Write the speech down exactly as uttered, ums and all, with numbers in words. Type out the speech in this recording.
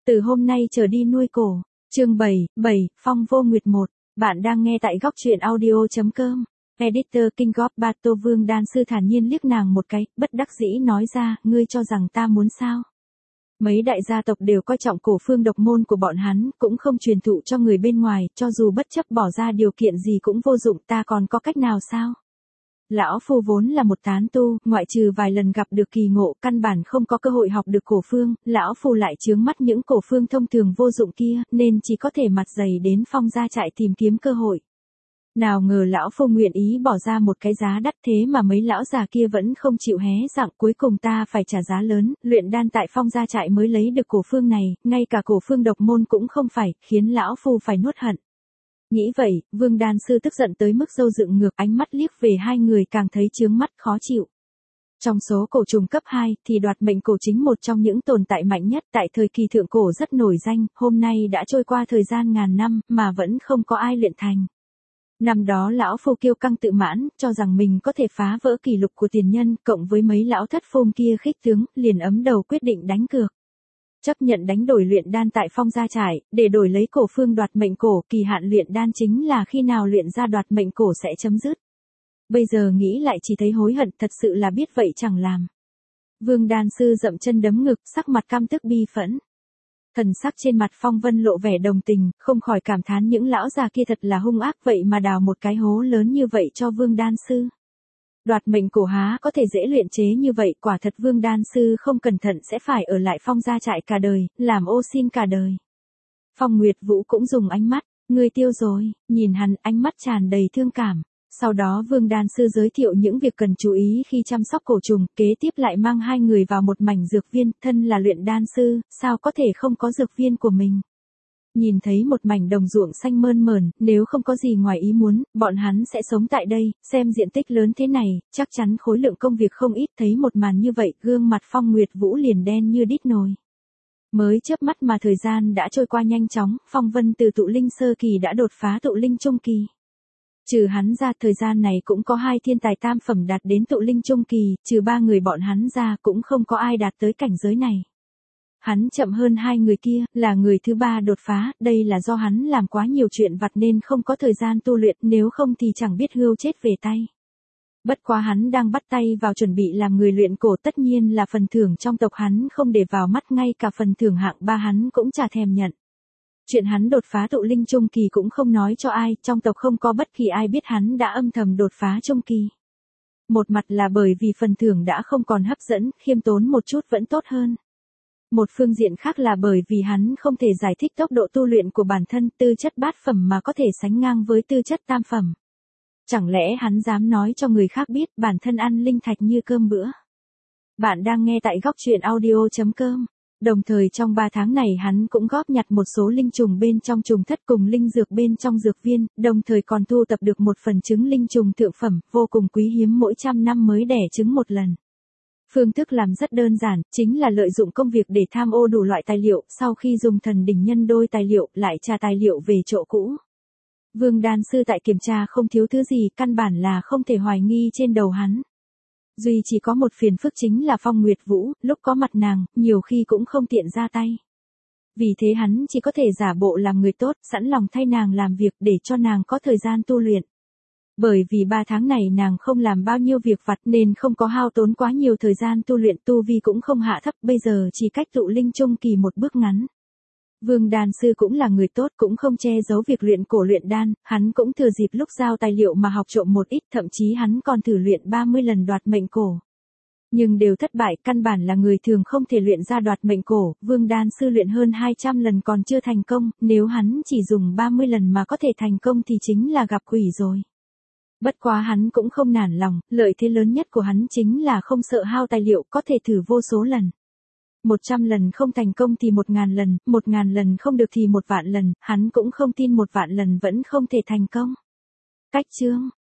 Từ hôm nay trở đi nuôi cổ. Chương bảy, bảy, Phong Vô Nguyệt một. Bạn đang nghe tại góc truyện audio.com. Editor King of Bato Vương Đan Sư thản nhiên liếc nàng một cái, bất đắc dĩ nói ra, ngươi cho rằng ta muốn sao? Mấy đại gia tộc đều coi trọng cổ phương độc môn của bọn hắn, cũng không truyền thụ cho người bên ngoài, cho dù bất chấp bỏ ra điều kiện gì cũng vô dụng, ta còn có cách nào sao? Lão phu vốn là một tán tu, ngoại trừ vài lần gặp được kỳ ngộ, căn bản không có cơ hội học được cổ phương, lão phu lại chướng mắt những cổ phương thông thường vô dụng kia, nên chỉ có thể mặt dày đến Phong gia trại tìm kiếm cơ hội. Nào ngờ lão phu nguyện ý bỏ ra một cái giá đắt, thế mà mấy lão già kia vẫn không chịu hé giọng, cuối cùng ta phải trả giá lớn, luyện đan tại Phong gia trại mới lấy được cổ phương này, ngay cả cổ phương độc môn cũng không phải, khiến lão phu phải nuốt hận. Nghĩ vậy, Vương Đan Sư tức giận tới mức râu dựng ngược, ánh mắt liếc về hai người càng thấy chướng mắt khó chịu. Trong số cổ trùng cấp hai, thì đoạt mệnh cổ chính một trong những tồn tại mạnh nhất, tại thời kỳ thượng cổ rất nổi danh, hôm nay đã trôi qua thời gian ngàn năm, mà vẫn không có ai luyện thành. Năm đó lão phu kiêu căng tự mãn, cho rằng mình có thể phá vỡ kỷ lục của tiền nhân, cộng với mấy lão thất phôm kia khích tướng, liền ấm đầu quyết định đánh cược. Chấp nhận đánh đổi luyện đan tại Phong gia trại, để đổi lấy cổ phương đoạt mệnh cổ, kỳ hạn luyện đan chính là khi nào luyện ra đoạt mệnh cổ sẽ chấm dứt. Bây giờ nghĩ lại chỉ thấy hối hận, thật sự là biết vậy chẳng làm. Vương Đan Sư dậm chân đấm ngực, sắc mặt căm tức bi phẫn. Thần sắc trên mặt Phong Vân lộ vẻ đồng tình, không khỏi cảm thán những lão già kia thật là hung ác, vậy mà đào một cái hố lớn như vậy cho Vương Đan Sư. Đoạt mệnh cổ há có thể dễ luyện chế như vậy, quả thật Vương Đan Sư không cẩn thận sẽ phải ở lại Phong gia trại cả đời, làm ô xin cả đời. Phong Nguyệt Vũ cũng dùng ánh mắt, ngươi tiêu rồi, nhìn hắn, ánh mắt tràn đầy thương cảm. Sau đó Vương Đan Sư giới thiệu những việc cần chú ý khi chăm sóc cổ trùng, kế tiếp lại mang hai người vào một mảnh dược viên, thân là luyện đan sư, sao có thể không có dược viên của mình. Nhìn thấy một mảnh đồng ruộng xanh mơn mởn, nếu không có gì ngoài ý muốn, bọn hắn sẽ sống tại đây, xem diện tích lớn thế này, chắc chắn khối lượng công việc không ít, thấy một màn như vậy, gương mặt Phong Nguyệt Vũ liền đen như đít nồi. Mới chớp mắt mà thời gian đã trôi qua nhanh chóng, Phong Vân từ tụ linh sơ kỳ đã đột phá tụ linh trung kỳ. Trừ hắn ra, thời gian này cũng có hai thiên tài tam phẩm đạt đến tụ linh trung kỳ, trừ ba người bọn hắn ra cũng không có ai đạt tới cảnh giới này. Hắn chậm hơn hai người kia, là người thứ ba đột phá, đây là do hắn làm quá nhiều chuyện vặt nên không có thời gian tu luyện, nếu không thì chẳng biết hươu chết về tay. Bất quá hắn đang bắt tay vào chuẩn bị làm người luyện cổ, tất nhiên là phần thưởng trong tộc hắn không để vào mắt, ngay cả phần thưởng hạng ba hắn cũng chả thèm nhận. Chuyện hắn đột phá tụ linh trung kỳ cũng không nói cho ai, trong tộc không có bất kỳ ai biết hắn đã âm thầm đột phá trung kỳ. Một mặt là bởi vì phần thưởng đã không còn hấp dẫn, khiêm tốn một chút vẫn tốt hơn. Một phương diện khác là bởi vì hắn không thể giải thích tốc độ tu luyện của bản thân, tư chất bát phẩm mà có thể sánh ngang với tư chất tam phẩm. Chẳng lẽ hắn dám nói cho người khác biết bản thân ăn linh thạch như cơm bữa. Bạn đang nghe tại góc truyện audio.com. Đồng thời trong ba tháng này hắn cũng góp nhặt một số linh trùng bên trong trùng thất cùng linh dược bên trong dược viên, đồng thời còn thu tập được một phần trứng linh trùng thượng phẩm, vô cùng quý hiếm, mỗi trăm năm mới đẻ trứng một lần. Phương thức làm rất đơn giản, chính là lợi dụng công việc để tham ô đủ loại tài liệu, sau khi dùng thần đỉnh nhân đôi tài liệu, lại trả tài liệu về chỗ cũ. Vương Đan Sư tại kiểm tra không thiếu thứ gì, căn bản là không thể hoài nghi trên đầu hắn. Duy chỉ có một phiền phức chính là Phong Nguyệt Vũ, lúc có mặt nàng, nhiều khi cũng không tiện ra tay. Vì thế hắn chỉ có thể giả bộ làm người tốt, sẵn lòng thay nàng làm việc để cho nàng có thời gian tu luyện. Bởi vì ba tháng này nàng không làm bao nhiêu việc vặt nên không có hao tốn quá nhiều thời gian tu luyện, tu vi cũng không hạ thấp, bây giờ chỉ cách tụ linh trung kỳ một bước ngắn. Vương Đan Sư cũng là người tốt, cũng không che giấu việc luyện cổ luyện đan, hắn cũng thừa dịp lúc giao tài liệu mà học trộm một ít, thậm chí hắn còn thử luyện ba mươi lần đoạt mệnh cổ. Nhưng đều thất bại, căn bản là người thường không thể luyện ra đoạt mệnh cổ, Vương Đan Sư luyện hơn hai trăm lần còn chưa thành công, nếu hắn chỉ dùng ba mươi lần mà có thể thành công thì chính là gặp quỷ rồi. Bất quá hắn cũng không nản lòng, lợi thế lớn nhất của hắn chính là không sợ hao tài liệu, có thể thử vô số lần. Một trăm lần không thành công thì một ngàn lần, một ngàn lần không được thì một vạn lần, hắn cũng không tin một vạn lần vẫn không thể thành công. Cách chương,